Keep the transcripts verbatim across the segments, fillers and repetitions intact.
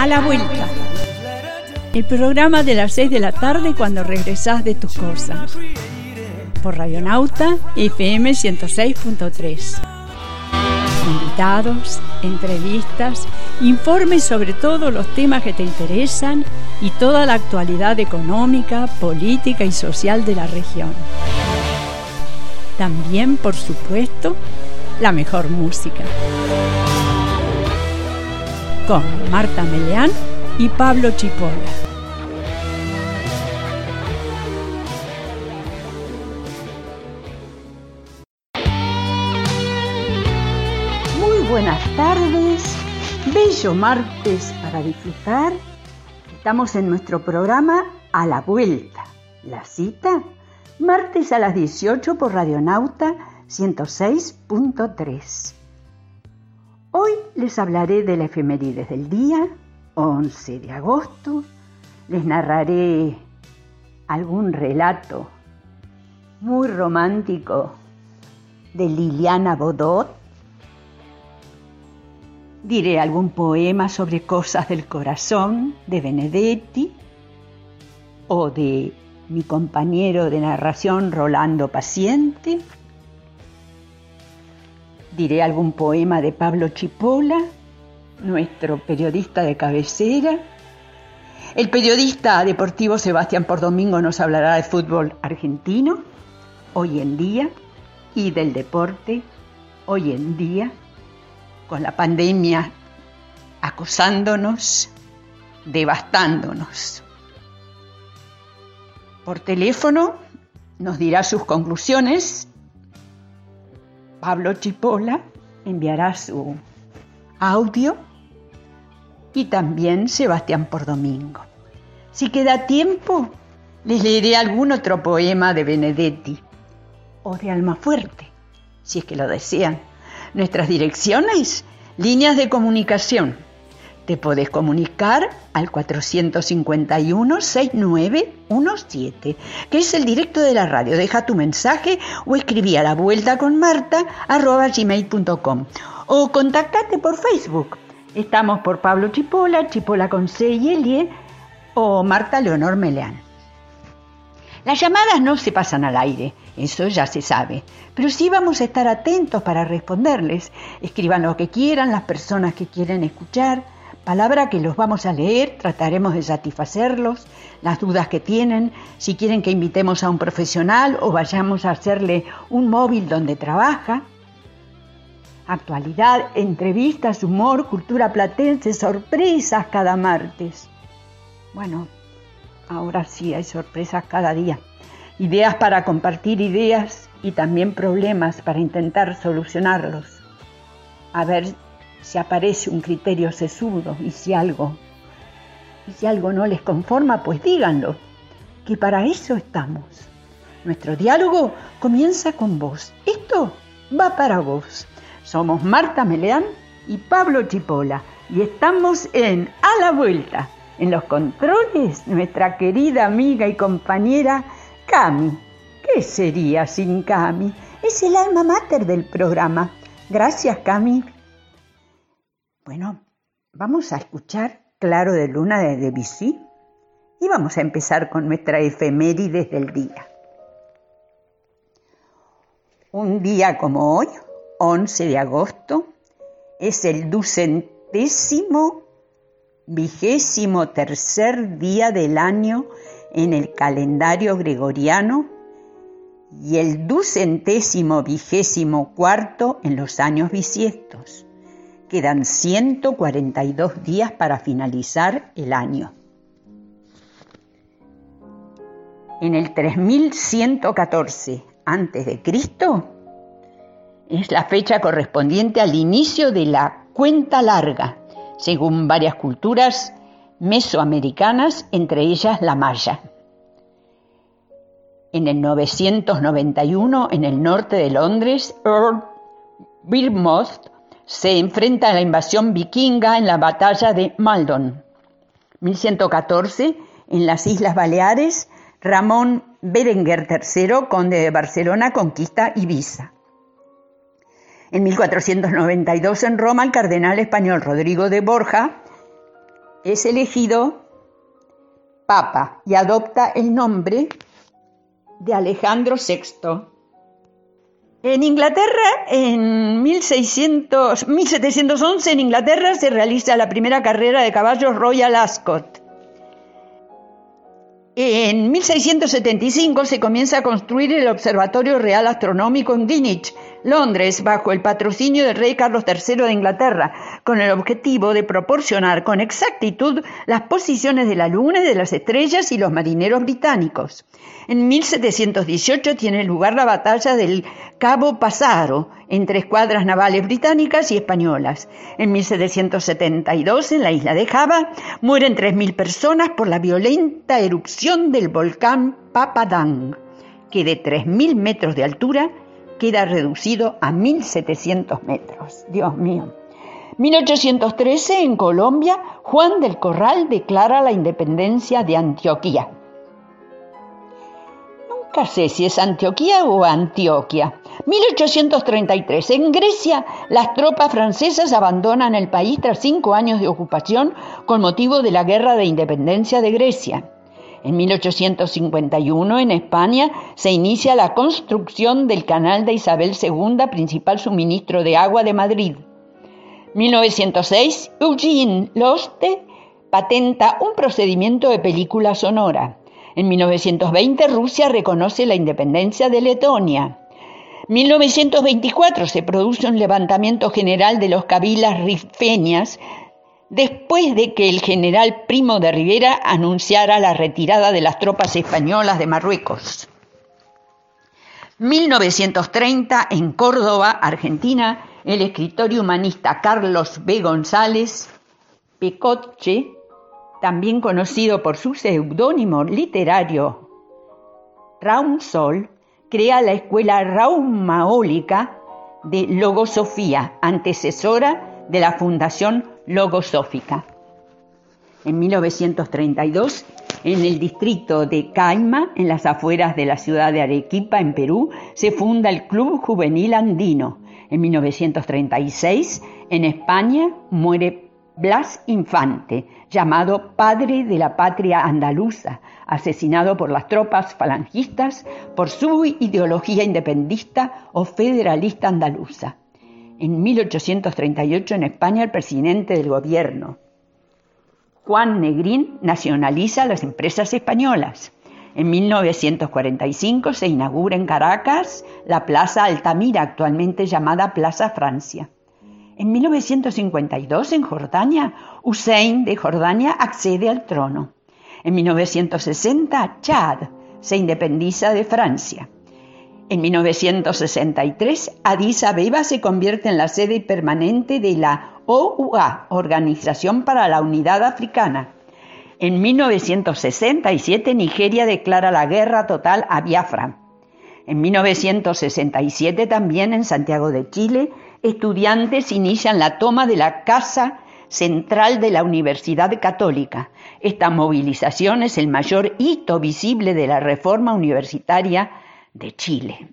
A la vuelta. El programa de las seis de la tarde cuando regresás de tus cosas. Por Radionauta F M ciento seis punto tres. Invitados, entrevistas, informes sobre todos los temas que te interesan y toda la actualidad económica, política y social de la región. También, por supuesto, la mejor música. Con Marta Meleán y Pablo Chipola. Muy buenas tardes, bello martes para disfrutar. Estamos en nuestro programa A la Vuelta. La cita, martes a las dieciocho por Radionauta ciento seis punto tres. Hoy les hablaré de la efemérides del día, once de agosto. Les narraré algún relato muy romántico de Liliana Bodot. Diré algún poema sobre cosas del corazón de Benedetti o de mi compañero de narración Rolando Paciente. Diré algún poema de Pablo Chipola, nuestro periodista de cabecera. El periodista deportivo Sebastián Pordomingo nos hablará de fútbol argentino, hoy en día, y del deporte, hoy en día, con la pandemia acosándonos, devastándonos. Por teléfono nos dirá sus conclusiones. Pablo Chipola enviará su audio y también Sebastián Pordomingo. Si queda tiempo, les leeré algún otro poema de Benedetti o de Almafuerte, si es que lo desean. Nuestras direcciones, líneas de comunicación. Te podés comunicar al cuatro cinco uno, seis nueve uno siete, que es el directo de la radio. Deja tu mensaje o escribí a la vuelta con Marta arroba gmail punto com o contactate por Facebook. Estamos por Pablo Chipola, Chipola con C y L, o Marta Leonor Meleán. Las llamadas no se pasan al aire, eso ya se sabe, pero sí vamos a estar atentos para responderles. Escriban lo que quieran, las personas que quieren escuchar, palabra que los vamos a leer, trataremos de satisfacerlos, las dudas que tienen, si quieren que invitemos a un profesional o vayamos a hacerle un móvil donde trabaja. Actualidad, entrevistas, humor, cultura platense, sorpresas cada martes. Bueno, ahora sí hay sorpresas cada día. Ideas para compartir ideas y también problemas para intentar solucionarlos. A ver si aparece un criterio sesudo y si algo, y si algo no les conforma, pues díganlo, que para eso estamos. Nuestro diálogo comienza con vos. Esto va para vos. Somos Marta Meleán y Pablo Chipola y estamos en A la Vuelta. En los controles, nuestra querida amiga y compañera Cami. ¿Qué sería sin Cami? Es el alma mater del programa. Gracias, Cami. Bueno, vamos a escuchar Claro de Luna de Debussy y vamos a empezar con nuestra efemérides del día. Un día como hoy, once de agosto, es el ducentésimo vigésimo tercer día del año en el calendario gregoriano y el ducentésimo vigésimo cuarto en los años bisiestos. Quedan ciento cuarenta y dos días para finalizar el año. En el tres mil ciento catorce antes de Cristo es la fecha correspondiente al inicio de la cuenta larga, según varias culturas mesoamericanas, entre ellas la maya. En el novecientos noventa y uno, en el norte de Londres, Earl Wilmot se enfrenta a la invasión vikinga en la batalla de Maldon. mil ciento catorce, en las Islas Baleares, Ramón Berenguer tercero, conde de Barcelona, conquista Ibiza. En mil cuatrocientos noventa y dos, en Roma, el cardenal español Rodrigo de Borja es elegido papa y adopta el nombre de Alejandro sexto. En Inglaterra, en mil seiscientos, mil setecientos once, en Inglaterra se realiza la primera carrera de caballos Royal Ascot. En mil seiscientos setenta y cinco se comienza a construir el Observatorio Real Astronómico en Greenwich, Londres, bajo el patrocinio del rey Carlos tercero de Inglaterra, con el objetivo de proporcionar con exactitud las posiciones de la Luna y de las estrellas y los marineros británicos. En mil setecientos dieciocho tiene lugar la batalla del Cabo Passaro entre escuadras navales británicas y españolas. En mil setecientos setenta y dos, en la isla de Java, mueren tres mil personas por la violenta erupción del volcán Papadang, que de tres mil metros de altura queda reducido a mil setecientos metros. Dios mío. mil ochocientos trece, en Colombia, Juan del Corral declara la independencia de Antioquía. Nunca sé si es Antioquía o Antioquia. mil ochocientos treinta y tres, en Grecia, las tropas francesas abandonan el país tras cinco años de ocupación con motivo de la Guerra de Independencia de Grecia. En mil ochocientos cincuenta y uno, en España, se inicia la construcción del canal de Isabel segunda, principal suministro de agua de Madrid. mil novecientos seis, Eugene Loste patenta un procedimiento de película sonora. En mil novecientos veinte, Rusia reconoce la independencia de Letonia. mil novecientos veinticuatro, se produce un levantamiento general de los kabilas rifeñas después de que el general Primo de Rivera anunciara la retirada de las tropas españolas de Marruecos. mil novecientos treinta, en Córdoba, Argentina, el escritor y humanista Carlos B. González Pecoche, también conocido por su seudónimo literario Raum-Sol, crea la Escuela Raumaólica de Logosofía, antecesora de la Fundación Logosófica. En mil novecientos treinta y dos, en el distrito de Caima, en las afueras de la ciudad de Arequipa, en Perú, se funda el Club Juvenil Andino. En mil novecientos treinta y seis, en España, muere Blas Infante, llamado padre de la patria andaluza, asesinado por las tropas falangistas por su ideología independentista o federalista andaluza. En mil ochocientos treinta y ocho, en España, el presidente del gobierno, Juan Negrín, nacionaliza las empresas españolas. En mil novecientos cuarenta y cinco se inaugura en Caracas la Plaza Altamira, actualmente llamada Plaza Francia. En mil novecientos cincuenta y dos, en Jordania, Hussein de Jordania accede al trono. En mil novecientos sesenta, Chad se independiza de Francia. En mil novecientos sesenta y tres, Addis Abeba se convierte en la sede permanente de la O U A, Organización para la Unidad Africana. En mil novecientos sesenta y siete, Nigeria declara la guerra total a Biafra. En mil novecientos sesenta y siete, también en Santiago de Chile, estudiantes inician la toma de la Casa Central de la Universidad Católica. Esta movilización es el mayor hito visible de la reforma universitaria de Chile.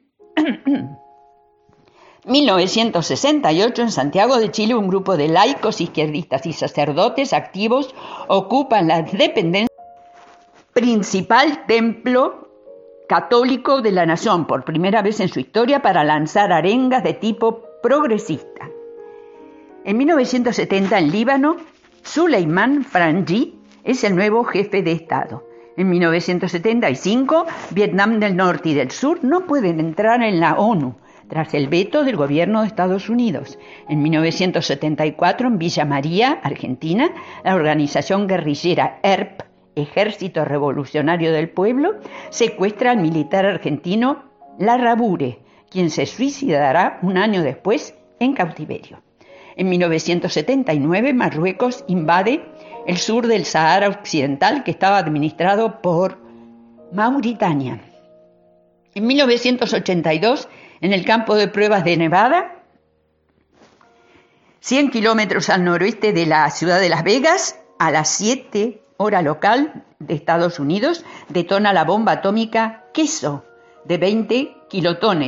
mil novecientos sesenta y ocho, en Santiago de Chile, un grupo de laicos, izquierdistas y sacerdotes activos ocupan la dependencia principal templo católico de la nación, por primera vez en su historia, para lanzar arengas de tipo progresista. En mil novecientos setenta, en Líbano, Suleiman Frangi es el nuevo jefe de Estado. En mil novecientos setenta y cinco, Vietnam del Norte y del Sur no pueden entrar en la ONU, tras el veto del gobierno de Estados Unidos. En mil novecientos setenta y cuatro, en Villa María, Argentina, la organización guerrillera E R P, Ejército Revolucionario del Pueblo, secuestra al militar argentino Larrabure, quien se suicidará un año después en cautiverio. En mil novecientos setenta y nueve, Marruecos invade el sur del Sahara Occidental, que estaba administrado por Mauritania. En mil novecientos ochenta y dos, en el campo de pruebas de Nevada, cien kilómetros al noroeste de la ciudad de Las Vegas, a las siete hora local de Estados Unidos, detona la bomba atómica Queso, de veinte kilotones,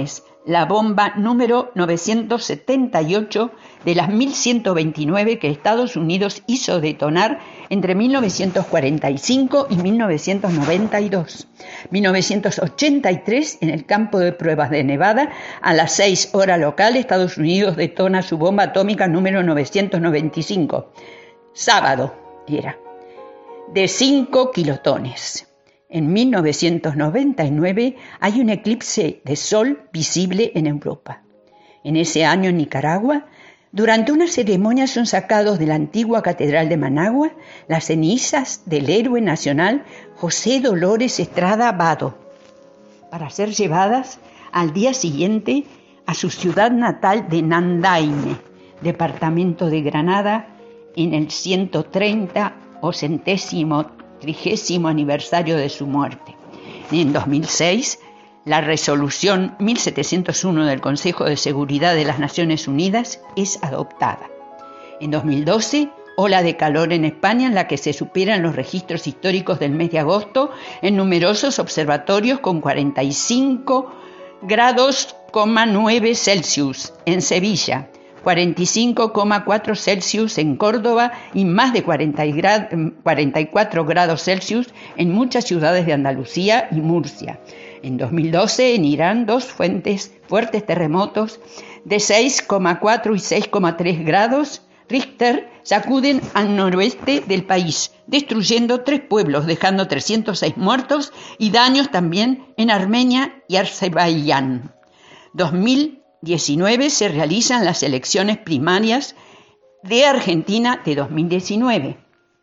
la bomba número novecientos setenta y ocho de las mil ciento veintinueve que Estados Unidos hizo detonar entre mil novecientos cuarenta y cinco y mil novecientos noventa y dos. mil novecientos ochenta y tres, en el campo de pruebas de Nevada, a las seis horas local, Estados Unidos detona su bomba atómica número novecientos noventa y cinco. Sábado era, de cinco kilotones. En mil novecientos noventa y nueve hay un eclipse de sol visible en Europa. En ese año en Nicaragua, durante una ceremonia son sacados de la antigua catedral de Managua las cenizas del héroe nacional José Dolores Estrada Vado, para ser llevadas al día siguiente a su ciudad natal de Nandaime, departamento de Granada, en el ciento treinta o centésimo trigésimo aniversario de su muerte. En dos mil seis, la resolución mil setecientos uno del Consejo de Seguridad de las Naciones Unidas es adoptada. En dos mil doce, ola de calor en España, en la que se superan los registros históricos del mes de agosto en numerosos observatorios con cuarenta y cinco grados nueve Celsius en Sevilla, cuarenta y cinco coma cuatro Celsius en Córdoba y más de cuarenta y cuatro grados Celsius en muchas ciudades de Andalucía y Murcia. En dos mil doce, en Irán, dos fuentes, fuertes terremotos de seis coma cuatro y seis coma tres grados Richter sacuden al noroeste del país, destruyendo tres pueblos, dejando trescientos seis muertos y daños también en Armenia y Azerbaiyán. dos mil diecinueve se realizan las elecciones primarias de Argentina de dos mil diecinueve.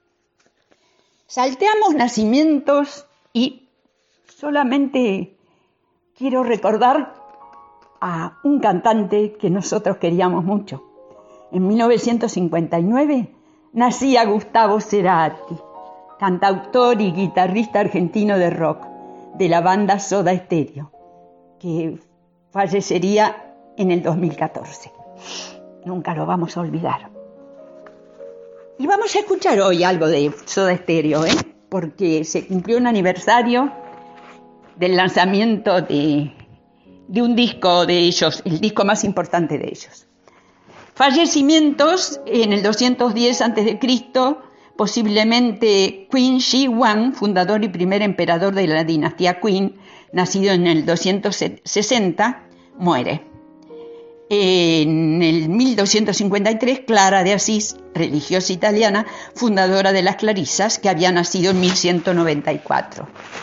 Salteamos nacimientos y solamente quiero recordar a un cantante que nosotros queríamos mucho. En mil novecientos cincuenta y nueve nacía Gustavo Cerati, cantautor y guitarrista argentino de rock de la banda Soda Stereo, que fallecería en el dos mil catorce. Nunca lo vamos a olvidar. Y vamos a escuchar hoy algo de Soda Stereo, ¿eh? porque se cumplió un aniversario del lanzamiento de, de un disco de ellos, el disco más importante de ellos. Fallecimientos: en el doscientos diez antes de Cristo, posiblemente Qin Shi Huang, fundador y primer emperador de la dinastía Qin, nacido en el doscientos sesenta, muere. En el mil doscientos cincuenta y tres, Clara de Asís, religiosa italiana, fundadora de las Clarisas, que había nacido en mil ciento noventa y cuatro.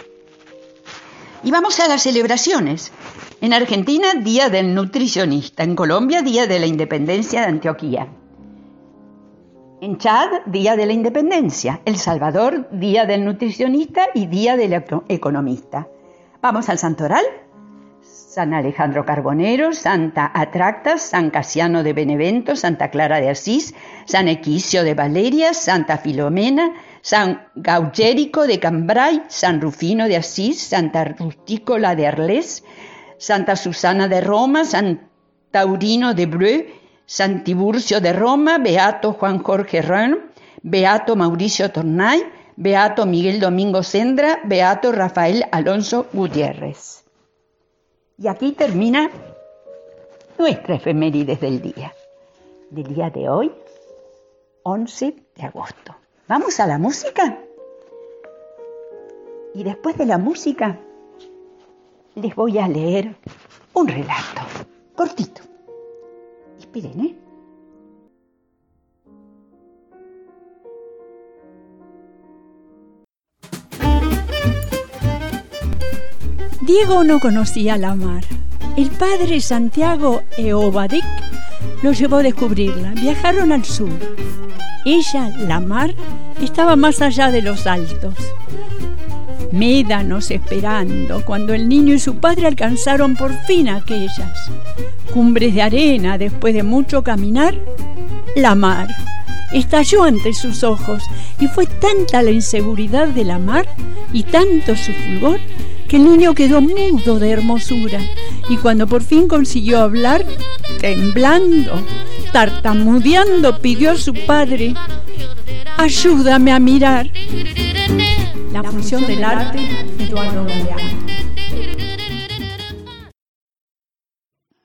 Y vamos a las celebraciones. En Argentina, Día del Nutricionista. En Colombia, Día de la Independencia de Antioquía. En Chad, Día de la Independencia. El Salvador, Día del Nutricionista y Día del Economista. Vamos al santoral. San Alejandro Carbonero, Santa Atracta, San Casiano de Benevento, Santa Clara de Asís, San Equicio de Valeria, Santa Filomena, San Gaugérico de Cambrai, San Rufino de Asís, Santa Rustícola de Arles, Santa Susana de Roma, San Taurino de Breu, San Tiburcio de Roma, Beato Juan Jorge Ren, Beato Mauricio Tornay, Beato Miguel Domingo Sendra, Beato Rafael Alonso Gutiérrez. Y aquí termina nuestra efemérides del día, del día de hoy, once de agosto. ¿Vamos a la música? Y después de la música, les voy a leer un relato, cortito. Esperen, ¿eh? Diego no conocía la mar. El padre Santiago Eobadik lo llevó a descubrirla. Viajaron al sur. Ella, la mar, estaba más allá de los altos. Médanos esperando cuando el niño y su padre alcanzaron por fin aquellas cumbres de arena. Después de mucho caminar, la mar estalló ante sus ojos y fue tanta la inseguridad de la mar y tanto su fulgor que el niño quedó mudo de hermosura, y cuando por fin consiguió hablar, temblando, tartamudeando, pidió a su padre: ayúdame a mirar. La función del arte, Eduardo Galeano.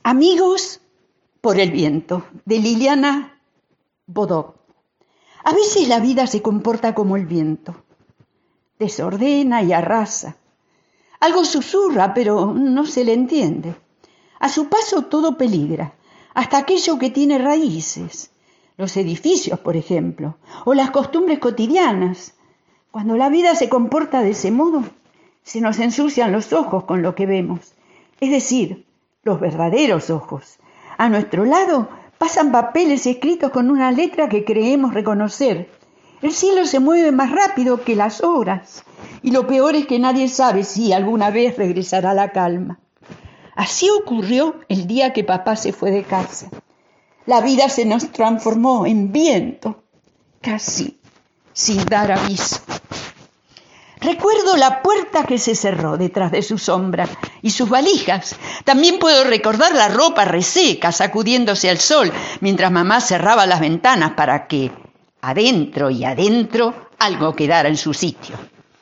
Amigos por el viento, de Liliana Bodoc. A veces la vida se comporta como el viento, desordena y arrasa. Algo susurra, pero no se le entiende. A su paso todo peligra, hasta aquello que tiene raíces, los edificios, por ejemplo, o las costumbres cotidianas. Cuando la vida se comporta de ese modo, se nos ensucian los ojos con lo que vemos, es decir, los verdaderos ojos. A nuestro lado pasan papeles escritos con una letra que creemos reconocer. El cielo se mueve más rápido que las horas, y lo peor es que nadie sabe si alguna vez regresará la calma. Así ocurrió el día que papá se fue de casa. La vida se nos transformó en viento, casi sin dar aviso. Recuerdo la puerta que se cerró detrás de su sombra y sus valijas. También puedo recordar la ropa reseca sacudiéndose al sol mientras mamá cerraba las ventanas para que adentro y adentro algo quedara en su sitio.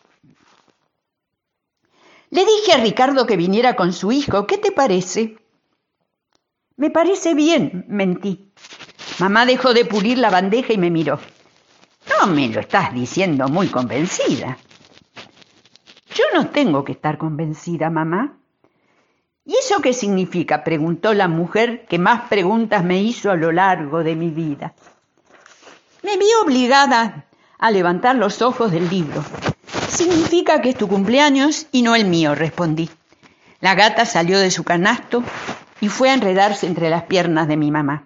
Le dije a Ricardo que viniera con su hijo. ¿Qué te parece? Me parece bien, mentí. Mamá dejó de pulir la bandeja y me miró. No me lo estás diciendo muy convencida. Yo no tengo que estar convencida, mamá. ¿Y eso qué significa?, preguntó la mujer que más preguntas me hizo a lo largo de mi vida. Me vi obligada a levantar los ojos del libro. Significa que es tu cumpleaños y no el mío, respondí. La gata salió de su canasto y fue a enredarse entre las piernas de mi mamá.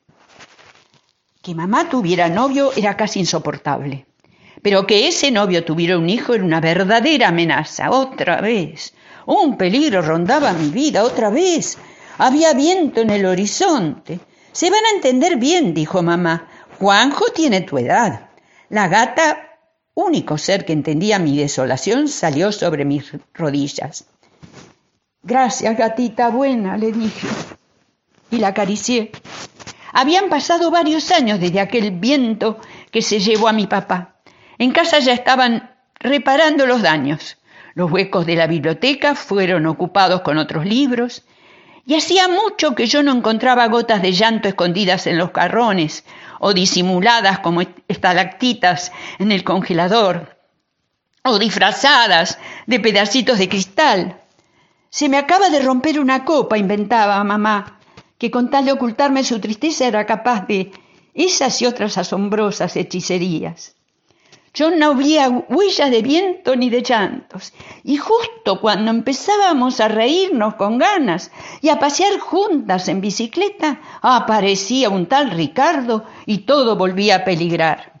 Que mamá tuviera novio era casi insoportable. Pero que ese novio tuviera un hijo era una verdadera amenaza. Otra vez, un peligro rondaba mi vida, otra vez. Había viento en el horizonte. Se van a entender bien, dijo mamá. Juanjo tiene tu edad. La gata, único ser que entendía mi desolación, salió sobre mis rodillas. Gracias, gatita buena, le dije. Y la acaricié. Habían pasado varios años desde aquel viento que se llevó a mi papá. En casa ya estaban reparando los daños. Los huecos de la biblioteca fueron ocupados con otros libros y hacía mucho que yo no encontraba gotas de llanto escondidas en los jarrones o disimuladas como estalactitas en el congelador o disfrazadas de pedacitos de cristal. Se me acaba de romper una copa, inventaba mamá, que con tal de ocultarme su tristeza era capaz de esas y otras asombrosas hechicerías. Yo no veía huellas de viento ni de llantos, y justo cuando empezábamos a reírnos con ganas y a pasear juntas en bicicleta, aparecía un tal Ricardo y todo volvía a peligrar.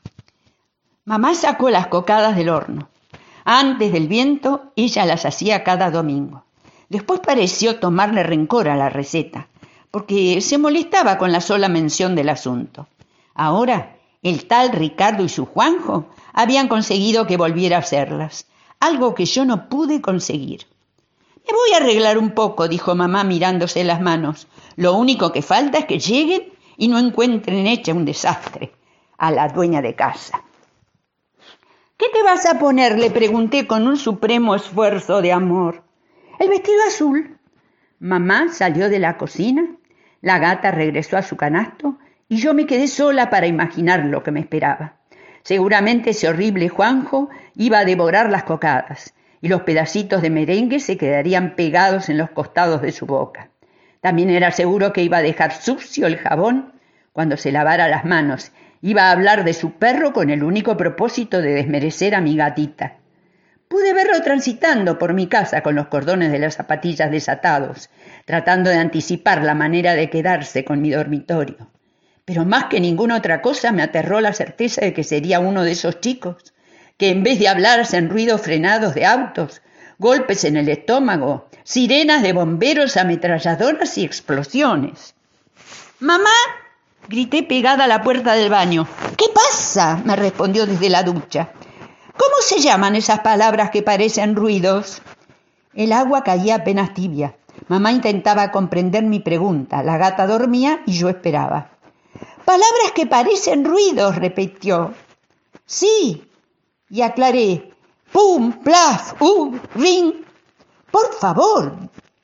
Mamá sacó las cocadas del horno. Antes del viento, ella las hacía cada domingo. Después pareció tomarle rencor a la receta, porque se molestaba con la sola mención del asunto. Ahora, el tal Ricardo y su Juanjo habían conseguido que volviera a hacerlas, algo que yo no pude conseguir. Me voy a arreglar un poco, dijo mamá mirándose las manos. Lo único que falta es que lleguen y no encuentren hecha un desastre a la dueña de casa. ¿Qué te vas a poner?, le pregunté con un supremo esfuerzo de amor. El vestido azul. Mamá salió de la cocina, la gata regresó a su canasto y yo me quedé sola para imaginar lo que me esperaba. Seguramente ese horrible Juanjo iba a devorar las cocadas y los pedacitos de merengue se quedarían pegados en los costados de su boca. También era seguro que iba a dejar sucio el jabón cuando se lavara las manos. Iba a hablar de su perro con el único propósito de desmerecer a mi gatita. Pude verlo transitando por mi casa con los cordones de las zapatillas desatados, tratando de anticipar la manera de quedarse con mi dormitorio. Pero más que ninguna otra cosa me aterró la certeza de que sería uno de esos chicos que en vez de hablar hacen ruidos frenados de autos, golpes en el estómago, sirenas de bomberos, ametralladoras y explosiones. ¡Mamá!, grité pegada a la puerta del baño. ¿Qué pasa?, me respondió desde la ducha. ¿Cómo se llaman esas palabras que parecen ruidos? El agua caía apenas tibia. Mamá intentaba comprender mi pregunta. La gata dormía y yo esperaba. Palabras que parecen ruidos, repitió. Sí, y aclaré. Pum, plaf, uh, ring. Por favor,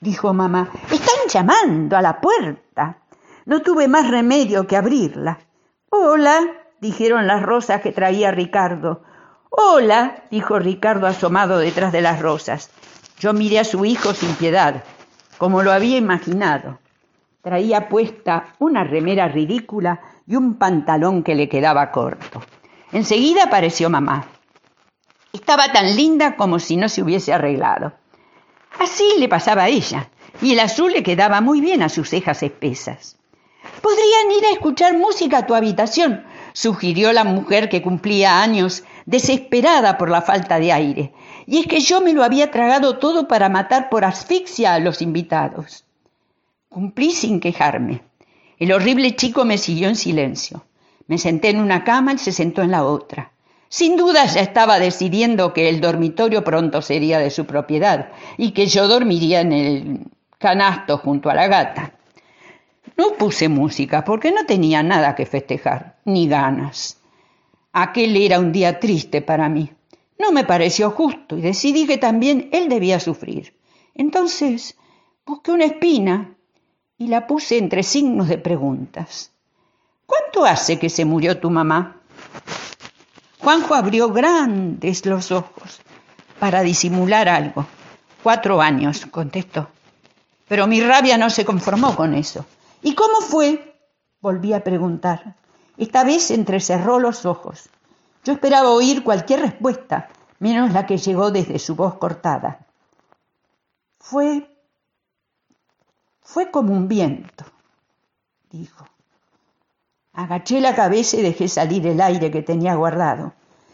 dijo mamá. Están llamando a la puerta. No tuve más remedio que abrirla. Hola, dijeron las rosas que traía Ricardo. Hola, dijo Ricardo asomado detrás de las rosas. Yo miré a su hijo sin piedad, como lo había imaginado. Traía puesta una remera ridícula y un pantalón que le quedaba corto. Enseguida apareció mamá. Estaba tan linda como si no se hubiese arreglado. Así le pasaba a ella, y el azul le quedaba muy bien a sus cejas espesas. «Podrían ir a escuchar música a tu habitación», sugirió la mujer que cumplía años, desesperada por la falta de aire. Y es que yo me lo había tragado todo para matar por asfixia a los invitados. Cumplí sin quejarme. El horrible chico me siguió en silencio. Me senté en una cama, él se sentó en la otra. Sin duda ya estaba decidiendo que el dormitorio pronto sería de su propiedad y que yo dormiría en el canasto junto a la gata. No puse música porque no tenía nada que festejar, ni ganas. Aquel era un día triste para mí. No me pareció justo y decidí que también él debía sufrir. Entonces busqué una espina y la puse entre signos de preguntas. ¿Cuánto hace que se murió tu mamá? Juanjo abrió grandes los ojos para disimular algo. Cuatro años, contestó. Pero mi rabia no se conformó con eso. ¿Y cómo fue? Volví a preguntar. Esta vez entrecerró los ojos. Yo esperaba oír cualquier respuesta, menos la que llegó desde su voz cortada. Fue... fue como un viento, dijo. Agaché la cabeza y dejé salir el aire que tenía guardado.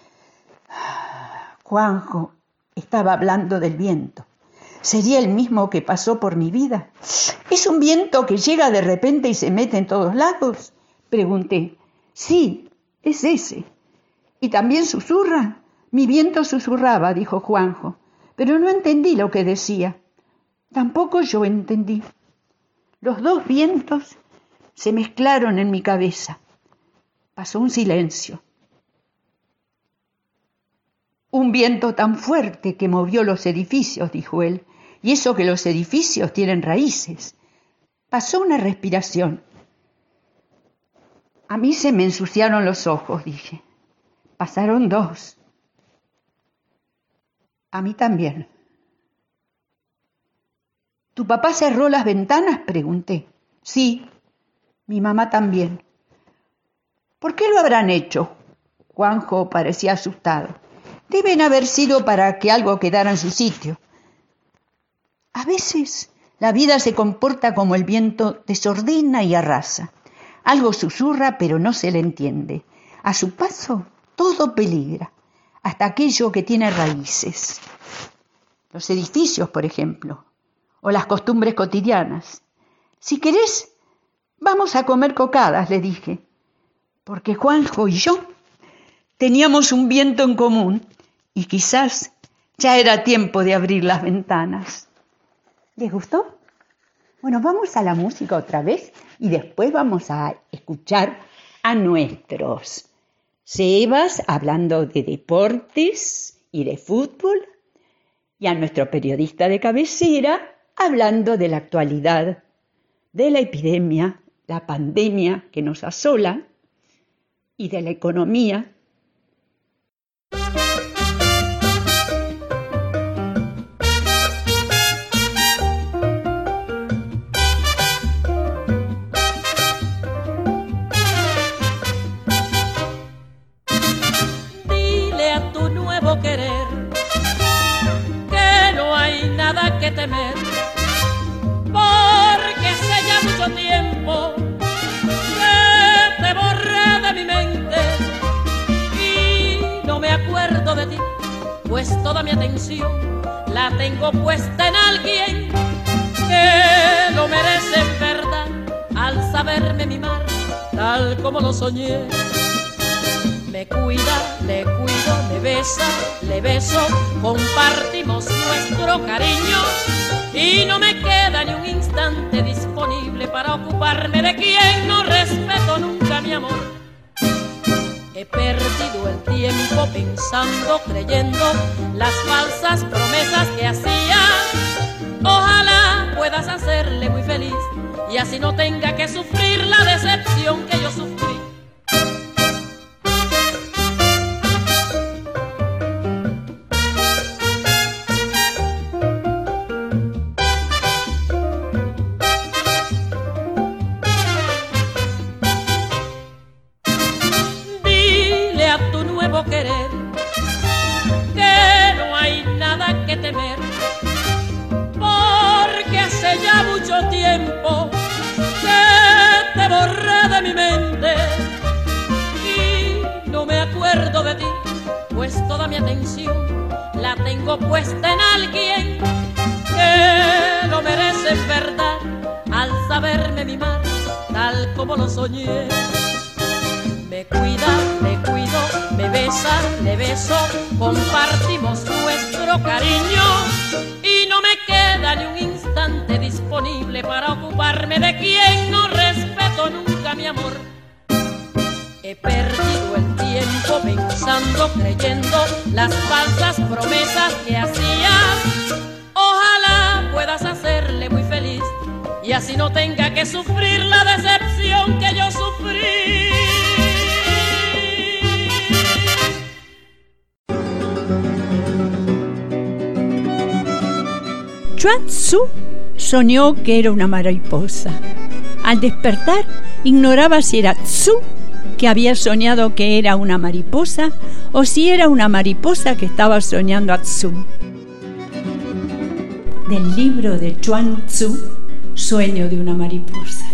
Juanjo estaba hablando del viento. ¿Sería el mismo que pasó por mi vida? ¿Es un viento que llega de repente y se mete en todos lados? Pregunté. Sí, es ese. ¿Y también susurra? Mi viento susurraba, dijo Juanjo, pero no entendí lo que decía. Tampoco yo entendí. Los dos vientos se mezclaron en mi cabeza. Pasó un silencio. Un viento tan fuerte que movió los edificios, dijo él, y eso que los edificios tienen raíces. Pasó una respiración. A mí se me ensuciaron los ojos, dije. Pasaron dos. A mí también. ¿Tu papá cerró las ventanas?, pregunté. Sí, mi mamá también. ¿Por qué lo habrán hecho? Juanjo parecía asustado. Deben haber sido para que algo quedara en su sitio. A veces la vida se comporta como el viento, desordena y arrasa. Algo susurra, pero no se le entiende. A su paso, todo peligra, hasta aquello que tiene raíces. Los edificios, por ejemplo, o las costumbres cotidianas. Si querés, vamos a comer cocadas, le dije, porque Juanjo y yo teníamos un viento en común y quizás ya era tiempo de abrir las ventanas. ¿Les gustó? Bueno, vamos a la música otra vez y después vamos a escuchar a nuestros Sebas hablando de deportes y de fútbol y a nuestro periodista de cabecera hablando de la actualidad, de la epidemia, la pandemia que nos asola y de la economía. Dile a tu nuevo querer que no hay nada que temer, porque hace ya mucho tiempo que te borré de mi mente y no me acuerdo de ti, pues toda mi atención la tengo puesta en alguien que lo merece en verdad al saberme mimar tal como lo soñé. Me cuida, le cuido, me besa, le beso, compartimos nuestro cariño y no me queda ni un instante disponible para ocuparme de quien no respeto nunca mi amor. He perdido el tiempo pensando, creyendo las falsas promesas que hacía. Ojalá puedas hacerle muy feliz y así no tenga que sufrir la decepción que yo sufrí. Dile a tu nuevo querer que no hay nada que temer, porque hace ya mucho tiempo que te borré de mi mente y no me acuerdo de ti, pues toda mi atención la tengo puesta en alguien que lo merece en verdad al saberme mimar tal como lo soñé. Me cuida, me cuido, me besa, le beso, compartimos nuestro cariño y no me queda ni un instante disponible para ocuparme de quien no respeto nunca mi amor. He perdido el tiempo pensando, creyendo las falsas promesas que hacías. Ojalá puedas hacerle muy feliz y así no tenga que sufrir la decepción que yo sufrí. Chuang Tzu soñó que era una mariposa. Al despertar, ignoraba si era Tzu que había soñado que era una mariposa o si era una mariposa que estaba soñando a Tzu. Del libro de Chuang Tzu, Sueño de una mariposa.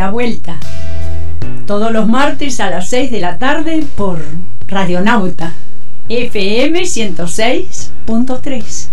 la vuelta. Todos los martes a las seis de la tarde por Radionauta, F M ciento seis punto tres.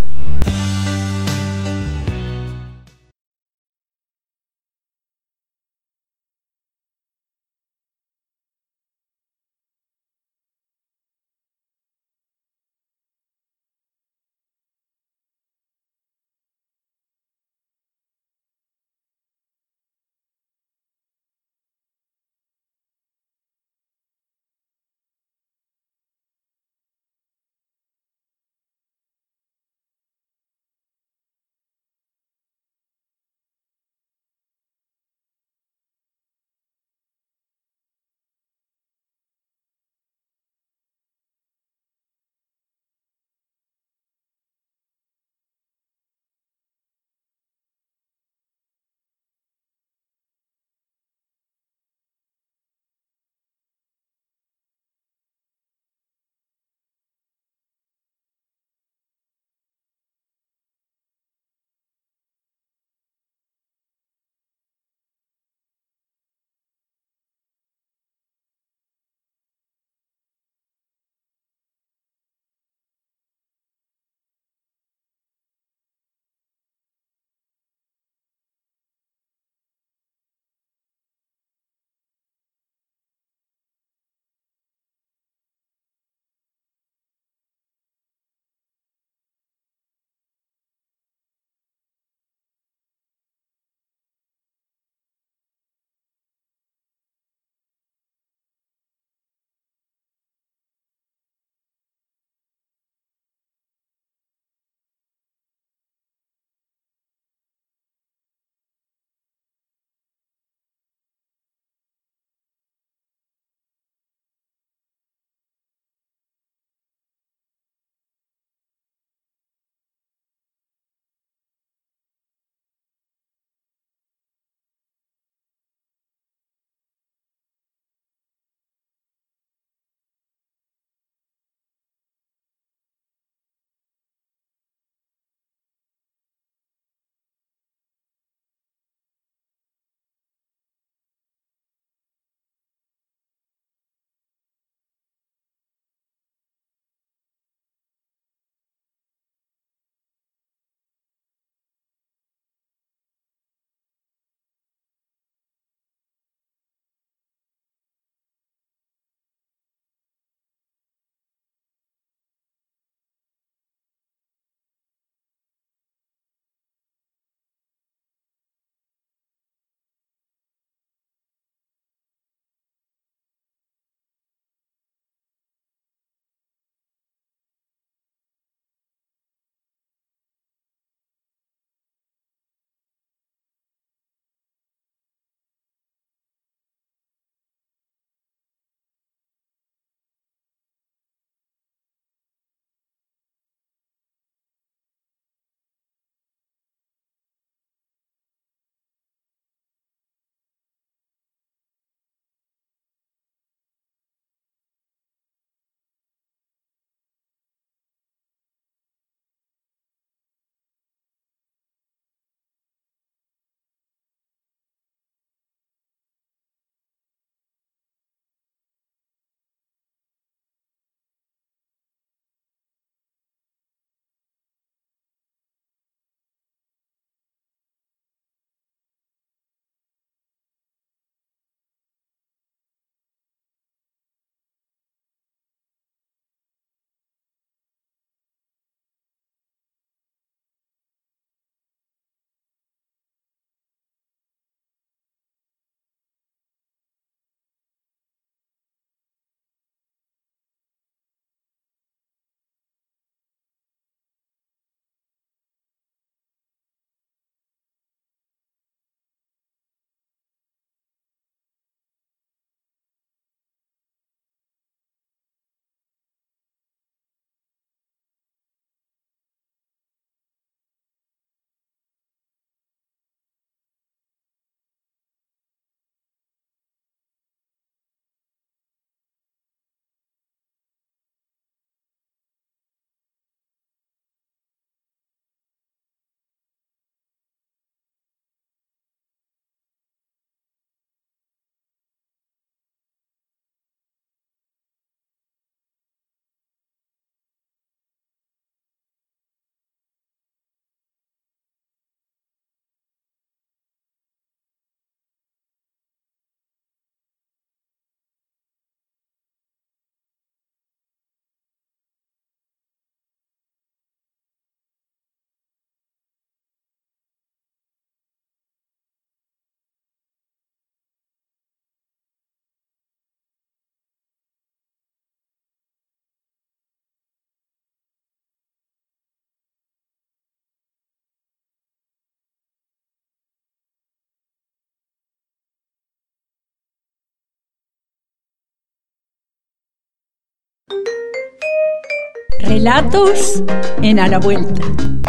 Relatos en A la Vuelta.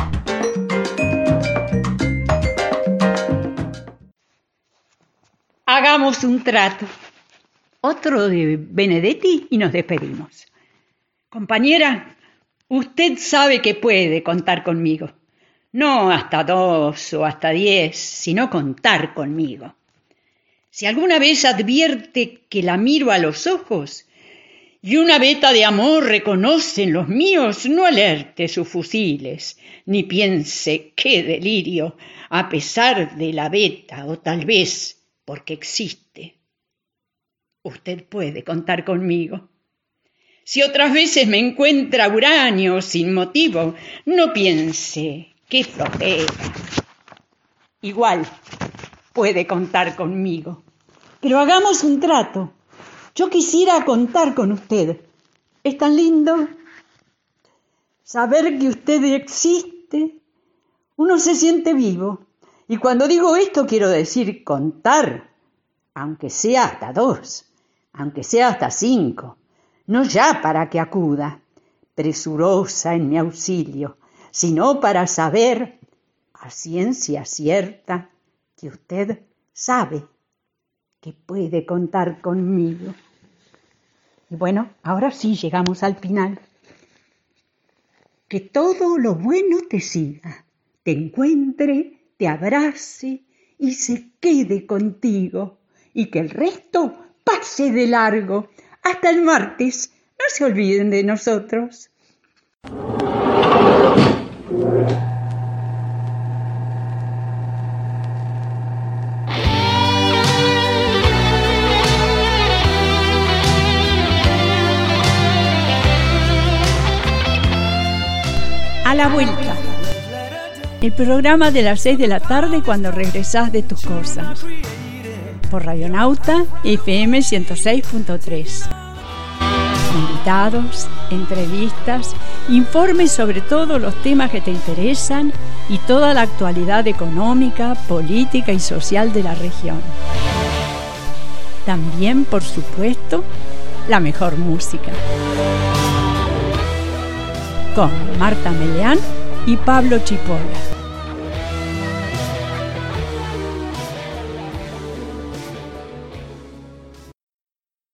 Hagamos un trato. Otro de Benedetti y nos despedimos. Compañera, usted sabe que puede contar conmigo. No hasta dos o hasta diez, sino contar conmigo. Si alguna vez advierte que la miro a los ojos y una veta de amor reconoce en los míos, no alerte sus fusiles, ni piense qué delirio, a pesar de la veta o tal vez porque existe. Usted puede contar conmigo. Si otras veces me encuentra huraño sin motivo, no piense qué flojera. Igual puede contar conmigo. Pero hagamos un trato. Yo quisiera contar con usted. ¿Es tan lindo saber que usted existe? Uno se siente vivo. Y cuando digo esto quiero decir contar, aunque sea hasta dos, aunque sea hasta cinco, no ya para que acuda, presurosa en mi auxilio, sino para saber, a ciencia cierta, que usted sabe que puede contar conmigo. Y bueno, ahora sí llegamos al final. Que todo lo bueno te siga, te encuentre, te abrace y se quede contigo, y que el resto pase de largo. Hasta el martes, no se olviden de nosotros. A la Vuelta, el programa de las seis de la tarde cuando regresás de tus cosas, por Radionauta F M ciento seis punto tres. Invitados, entrevistas, informes sobre todos los temas que te interesan y toda la actualidad económica, política y social de la región. También, por supuesto, la mejor música. Con Marta Meleán y Pablo Chipola.